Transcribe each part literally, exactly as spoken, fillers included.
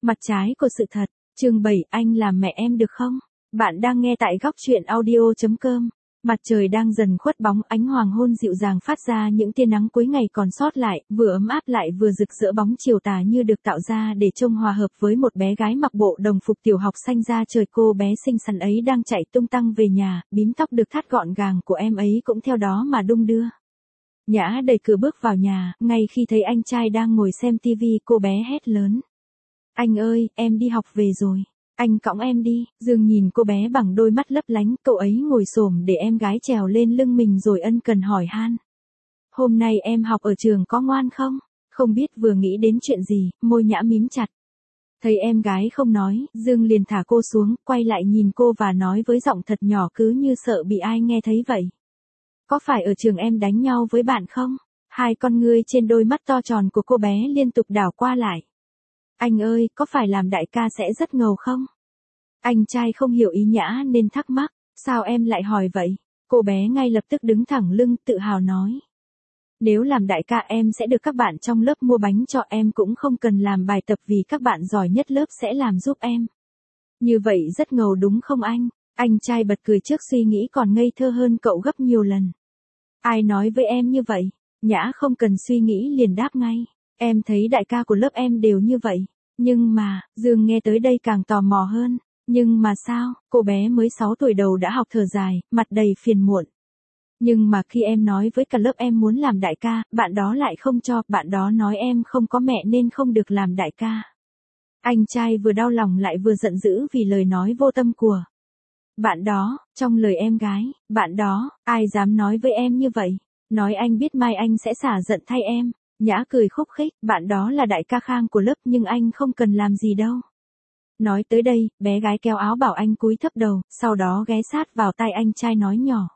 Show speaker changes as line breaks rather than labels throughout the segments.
Mặt trái của sự thật, chương bảy, anh làm mẹ em được không? Bạn đang nghe tại góc truyện audio chấm com. Mặt trời đang dần khuất bóng, ánh hoàng hôn dịu dàng phát ra những tia nắng cuối ngày còn sót lại, vừa ấm áp lại vừa rực rỡ, bóng chiều tà như được tạo ra để trông hòa hợp với một bé gái mặc bộ đồng phục tiểu học xanh da trời. Cô bé xinh xắn ấy đang chạy tung tăng về nhà, bím tóc được thắt gọn gàng của em ấy cũng theo đó mà đung đưa. Nhã đẩy cửa bước vào nhà, ngay khi thấy anh trai đang ngồi xem tivi, cô bé hét lớn. Anh ơi, em đi học về rồi. Anh cõng em đi. Dương nhìn cô bé bằng đôi mắt lấp lánh, cậu ấy ngồi xổm để em gái trèo lên lưng mình rồi ân cần hỏi han. Hôm nay em học ở trường có ngoan không? Không biết vừa nghĩ đến chuyện gì, môi Nhã mím chặt. Thấy em gái không nói, Dương liền thả cô xuống, quay lại nhìn cô và nói với giọng thật nhỏ cứ như sợ bị ai nghe thấy vậy. Có phải ở trường em đánh nhau với bạn không? Hai con ngươi trên đôi mắt to tròn của cô bé liên tục đảo qua lại. Anh ơi, có phải làm đại ca sẽ rất ngầu không? Anh trai không hiểu ý Nhã nên thắc mắc, sao em lại hỏi vậy? Cô bé ngay lập tức đứng thẳng lưng, tự hào nói. Nếu làm đại ca em sẽ được các bạn trong lớp mua bánh cho, em cũng không cần làm bài tập vì các bạn giỏi nhất lớp sẽ làm giúp em. Như vậy rất ngầu đúng không anh? Anh trai bật cười trước suy nghĩ còn ngây thơ hơn cậu gấp nhiều lần. Ai nói với em như vậy? Nhã không cần suy nghĩ liền đáp ngay. Em thấy đại ca của lớp em đều như vậy. Nhưng mà, Dương nghe tới đây càng tò mò hơn. Nhưng mà sao, cô bé mới sáu tuổi đầu đã học thở dài, mặt đầy phiền muộn. Nhưng mà khi em nói với cả lớp em muốn làm đại ca, bạn đó lại không cho, bạn đó nói em không có mẹ nên không được làm đại ca. Anh trai vừa đau lòng lại vừa giận dữ vì lời nói vô tâm của bạn đó. Trong lời em gái, bạn đó, ai dám nói với em như vậy? Nói anh biết mai anh sẽ xả giận thay em. Nhã cười khúc khích, bạn đó là đại ca Khang của lớp nhưng anh không cần làm gì đâu. Nói tới đây, bé gái kéo áo bảo anh cúi thấp đầu, sau đó ghé sát vào tai anh trai nói nhỏ.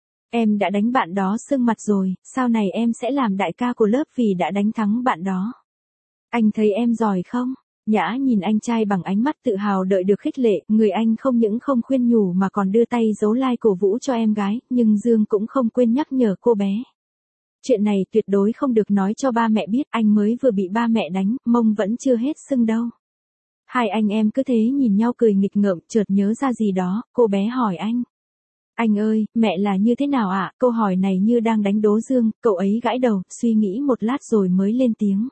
Em đã đánh bạn đó sưng mặt rồi, sau này em sẽ làm đại ca của lớp vì đã đánh thắng bạn đó. Anh thấy em giỏi không? Nhã nhìn anh trai bằng ánh mắt tự hào đợi được khích lệ, người anh không những không khuyên nhủ mà còn đưa tay giấu like cổ vũ cho em gái, nhưng Dương cũng không quên nhắc nhở cô bé. Chuyện này tuyệt đối không được nói cho ba mẹ biết, anh mới vừa bị ba mẹ đánh, mông vẫn chưa hết sưng đâu. Hai anh em cứ thế nhìn nhau cười nghịch ngợm, chợt nhớ ra gì đó, cô bé hỏi anh. Anh ơi, mẹ là như thế nào ạ? À? Câu hỏi này như đang đánh đố Dương, cậu ấy gãi đầu, suy nghĩ một lát rồi mới lên tiếng.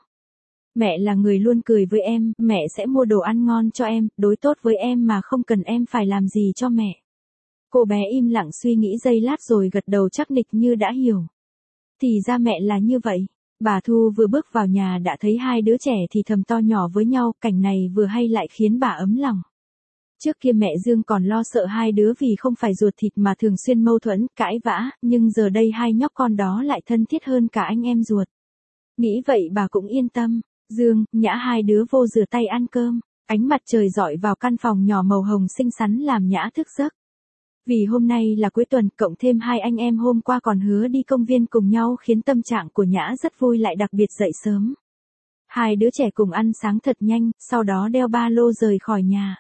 Mẹ là người luôn cười với em, mẹ sẽ mua đồ ăn ngon cho em, đối tốt với em mà không cần em phải làm gì cho mẹ. Cô bé im lặng suy nghĩ giây lát rồi gật đầu chắc nịch như đã hiểu. Thì ra mẹ là như vậy. Bà Thu vừa bước vào nhà đã thấy hai đứa trẻ thì thầm to nhỏ với nhau, cảnh này vừa hay lại khiến bà ấm lòng. Trước kia mẹ Dương còn lo sợ hai đứa vì không phải ruột thịt mà thường xuyên mâu thuẫn, cãi vã, nhưng giờ đây hai nhóc con đó lại thân thiết hơn cả anh em ruột. Nghĩ vậy bà cũng yên tâm. Dương, Nhã hai đứa vô rửa tay ăn cơm. Ánh mặt trời rọi vào căn phòng nhỏ màu hồng xinh xắn làm Nhã thức giấc. Vì hôm nay là cuối tuần, cộng thêm hai anh em hôm qua còn hứa đi công viên cùng nhau khiến tâm trạng của Nhã rất vui lại đặc biệt dậy sớm. Hai đứa trẻ cùng ăn sáng thật nhanh, sau đó đeo ba lô rời khỏi nhà.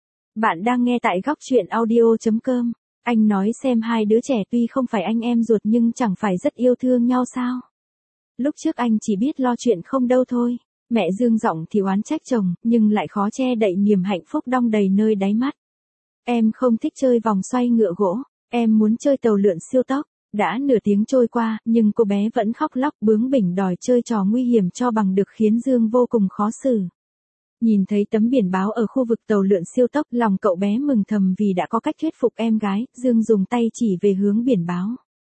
Bạn đang nghe tại góc truyện audio chấm com. Anh nói xem hai đứa trẻ tuy không phải anh em ruột nhưng chẳng phải rất yêu thương nhau sao? Lúc trước anh chỉ biết lo chuyện không đâu thôi. Mẹ Dương giọng thì oán trách chồng, nhưng lại khó che đậy niềm hạnh phúc đong đầy nơi đáy mắt. Em không thích chơi vòng xoay ngựa gỗ, em muốn chơi tàu lượn siêu tốc. Đã nửa tiếng trôi qua, nhưng cô bé vẫn khóc lóc bướng bỉnh đòi chơi trò nguy hiểm cho bằng được khiến Dương vô cùng khó xử. Nhìn thấy tấm biển báo ở khu vực tàu lượn siêu tốc, lòng cậu bé mừng thầm vì đã có cách thuyết phục em gái. Dương dùng tay chỉ về hướng biển báo.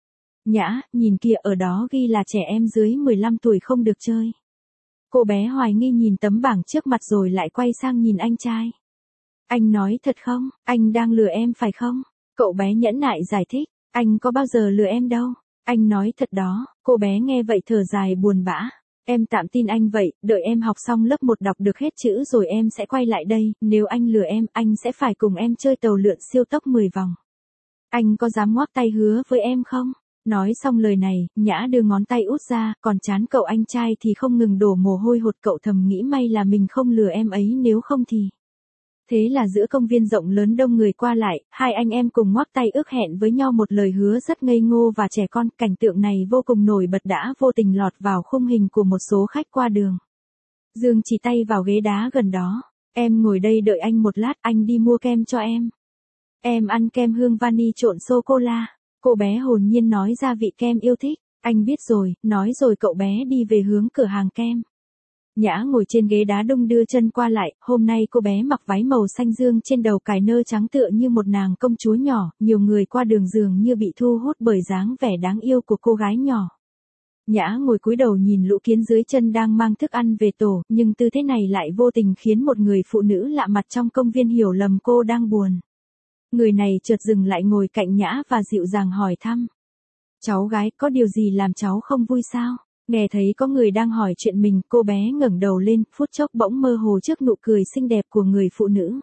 Nhã, nhìn kìa, ở đó ghi là trẻ em dưới mười lăm tuổi không được chơi. Cô bé hoài nghi nhìn tấm bảng trước mặt rồi lại quay sang nhìn anh trai. Anh nói thật không? Anh đang lừa em phải không? Cậu bé nhẫn nại giải thích. Anh có bao giờ lừa em đâu. Anh nói thật đó. Cô bé nghe vậy thở dài buồn bã. Em tạm tin anh vậy, đợi em học xong lớp một đọc được hết chữ rồi em sẽ quay lại đây. Nếu anh lừa em, anh sẽ phải cùng em chơi tàu lượn siêu tốc mười vòng. Anh có dám ngoác tay hứa với em không? Nói xong lời này, Nhã đưa ngón tay út ra, còn trán cậu anh trai thì không ngừng đổ mồ hôi hột, cậu thầm nghĩ may là mình không lừa em ấy nếu không thì. Thế là giữa công viên rộng lớn đông người qua lại, hai anh em cùng ngoắc tay ước hẹn với nhau một lời hứa rất ngây ngô và trẻ con. Cảnh tượng này vô cùng nổi bật đã vô tình lọt vào khung hình của một số khách qua đường. Dương chỉ tay vào ghế đá gần đó. Em ngồi đây đợi anh một lát, anh đi mua kem cho em. Em ăn kem hương vani trộn sô-cô-la. Cô bé hồn nhiên nói ra vị kem yêu thích. Anh biết rồi, nói rồi cậu bé đi về hướng cửa hàng kem. Nhã ngồi trên ghế đá đung đưa chân qua lại, hôm nay cô bé mặc váy màu xanh dương trên đầu cài nơ trắng tựa như một nàng công chúa nhỏ, nhiều người qua đường dường như bị thu hút bởi dáng vẻ đáng yêu của cô gái nhỏ. Nhã ngồi cúi đầu nhìn lũ kiến dưới chân đang mang thức ăn về tổ, nhưng tư thế này lại vô tình khiến một người phụ nữ lạ mặt trong công viên hiểu lầm cô đang buồn. Người này chợt dừng lại ngồi cạnh Nhã và dịu dàng hỏi thăm. Cháu gái, có điều gì làm cháu không vui sao? Nghe thấy có người đang hỏi chuyện mình, cô bé ngẩng đầu lên, phút chốc bỗng mơ hồ trước nụ cười xinh đẹp của người phụ nữ.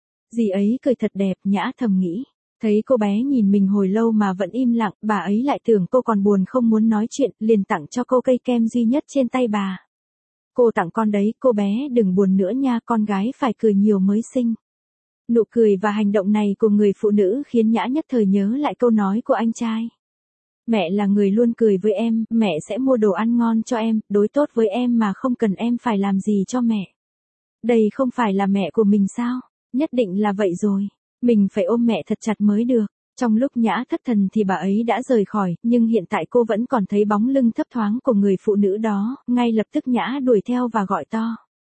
Dì ấy cười thật đẹp, Nhã thầm nghĩ. Thấy cô bé nhìn mình hồi lâu mà vẫn im lặng, bà ấy lại tưởng cô còn buồn không muốn nói chuyện, liền tặng cho cô cây kem duy nhất trên tay bà. Cô tặng con đấy, cô bé đừng buồn nữa nha, con gái phải cười nhiều mới xinh. Nụ cười và hành động này của người phụ nữ khiến Nhã nhất thời nhớ lại câu nói của anh trai. Mẹ là người luôn cười với em, mẹ sẽ mua đồ ăn ngon cho em, đối tốt với em mà không cần em phải làm gì cho mẹ. Đây không phải là mẹ của mình sao? Nhất định là vậy rồi. Mình phải ôm mẹ thật chặt mới được. Trong lúc Nhã thất thần thì bà ấy đã rời khỏi, nhưng hiện tại cô vẫn còn thấy bóng lưng thấp thoáng của người phụ nữ đó, ngay lập tức Nhã đuổi theo và gọi to.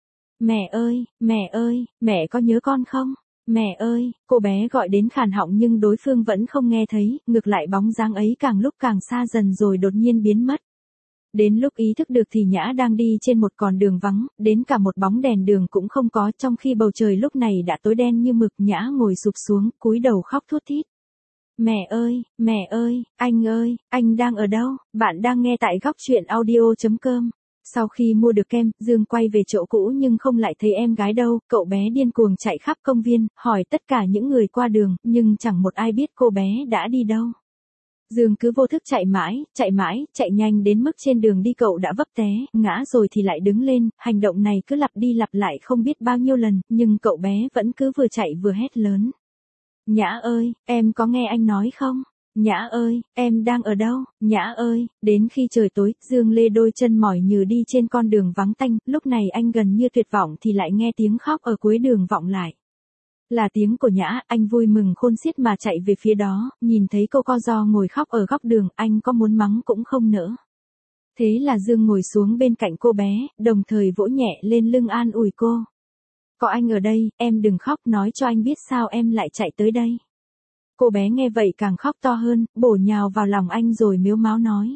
Mẹ ơi, mẹ ơi, mẹ có nhớ con không? Mẹ ơi, cô bé gọi đến khàn họng nhưng đối phương vẫn không nghe thấy, ngược lại bóng dáng ấy càng lúc càng xa dần rồi đột nhiên biến mất. Đến lúc ý thức được thì Nhã đang đi trên một con đường vắng, đến cả một bóng đèn đường cũng không có, trong khi bầu trời lúc này đã tối đen như mực. Nhã ngồi sụp xuống, cúi đầu khóc thút thít. Mẹ ơi, mẹ ơi, anh ơi, anh đang ở đâu? Bạn đang nghe tại góc truyện audio chấm com. Sau khi mua được kem, Dương quay về chỗ cũ nhưng không lại thấy em gái đâu, cậu bé điên cuồng chạy khắp công viên, hỏi tất cả những người qua đường, nhưng chẳng một ai biết cô bé đã đi đâu. Dương cứ vô thức chạy mãi, chạy mãi, chạy nhanh đến mức trên đường đi cậu đã vấp té, ngã rồi thì lại đứng lên, hành động này cứ lặp đi lặp lại không biết bao nhiêu lần, nhưng cậu bé vẫn cứ vừa chạy vừa hét lớn. Nhã ơi, em có nghe anh nói không? Nhã ơi, em đang ở đâu? Nhã ơi, đến khi trời tối, Dương lê đôi chân mỏi nhừ đi trên con đường vắng tanh, lúc này anh gần như tuyệt vọng thì lại nghe tiếng khóc ở cuối đường vọng lại. Là tiếng của Nhã, anh vui mừng khôn xiết mà chạy về phía đó, nhìn thấy cô co ro ngồi khóc ở góc đường, anh có muốn mắng cũng không nỡ. Thế là Dương ngồi xuống bên cạnh cô bé, đồng thời vỗ nhẹ lên lưng an ủi cô. Có anh ở đây, em đừng khóc, nói cho anh biết sao em lại chạy tới đây. Cô bé nghe vậy càng khóc to hơn, bổ nhào vào lòng anh rồi mếu máo nói.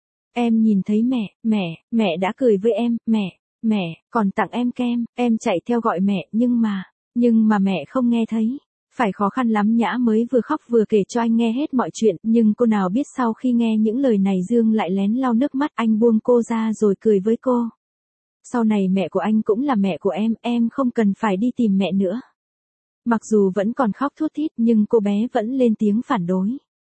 Em nhìn thấy mẹ, mẹ, mẹ đã cười với em, mẹ, mẹ, còn tặng em kem, em chạy theo gọi mẹ, nhưng mà, nhưng mà mẹ không nghe thấy. Phải khó khăn lắm Nhã mới vừa khóc vừa kể cho anh nghe hết mọi chuyện, nhưng cô nào biết sau khi nghe những lời này Dương lại lén lau nước mắt, anh buông cô ra rồi cười với cô. Sau này mẹ của anh cũng là mẹ của em, em không cần phải đi tìm mẹ nữa. Mặc dù vẫn còn khóc thút thít nhưng cô bé vẫn lên tiếng phản đối.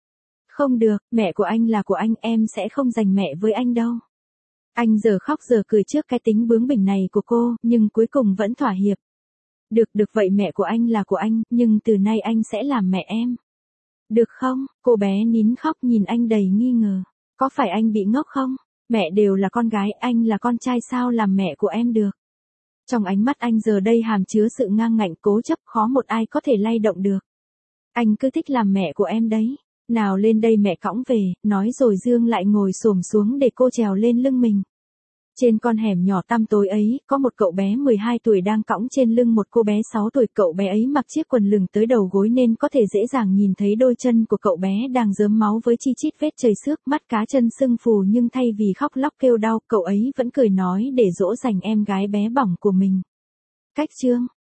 Không được, mẹ của anh là của anh, em sẽ không giành mẹ với anh đâu. Anh giờ khóc giờ cười trước cái tính bướng bỉnh này của cô, nhưng cuối cùng vẫn thỏa hiệp. Được, được vậy mẹ của anh là của anh, nhưng từ nay anh sẽ làm mẹ em. Được không? Cô bé nín khóc nhìn anh đầy nghi ngờ. Có phải anh bị ngốc không? Mẹ đều là con gái, anh là con trai sao làm mẹ của em được? Trong ánh mắt anh giờ đây hàm chứa sự ngang ngạnh cố chấp, khó một ai có thể lay động được. Anh cứ thích làm mẹ của em đấy. Nào lên đây mẹ cõng về, nói rồi Dương lại ngồi xổm xuống để cô trèo lên lưng mình. Trên con hẻm nhỏ tăm tối ấy, có một cậu bé mười hai tuổi đang cõng trên lưng một cô bé sáu tuổi. Cậu bé ấy mặc chiếc quần lửng tới đầu gối nên có thể dễ dàng nhìn thấy đôi chân của cậu bé đang rớm máu với chi chít vết chảy xước, mắt cá chân sưng phù, nhưng thay vì khóc lóc kêu đau, cậu ấy vẫn cười nói để dỗ dành em gái bé bỏng của mình. Cách chương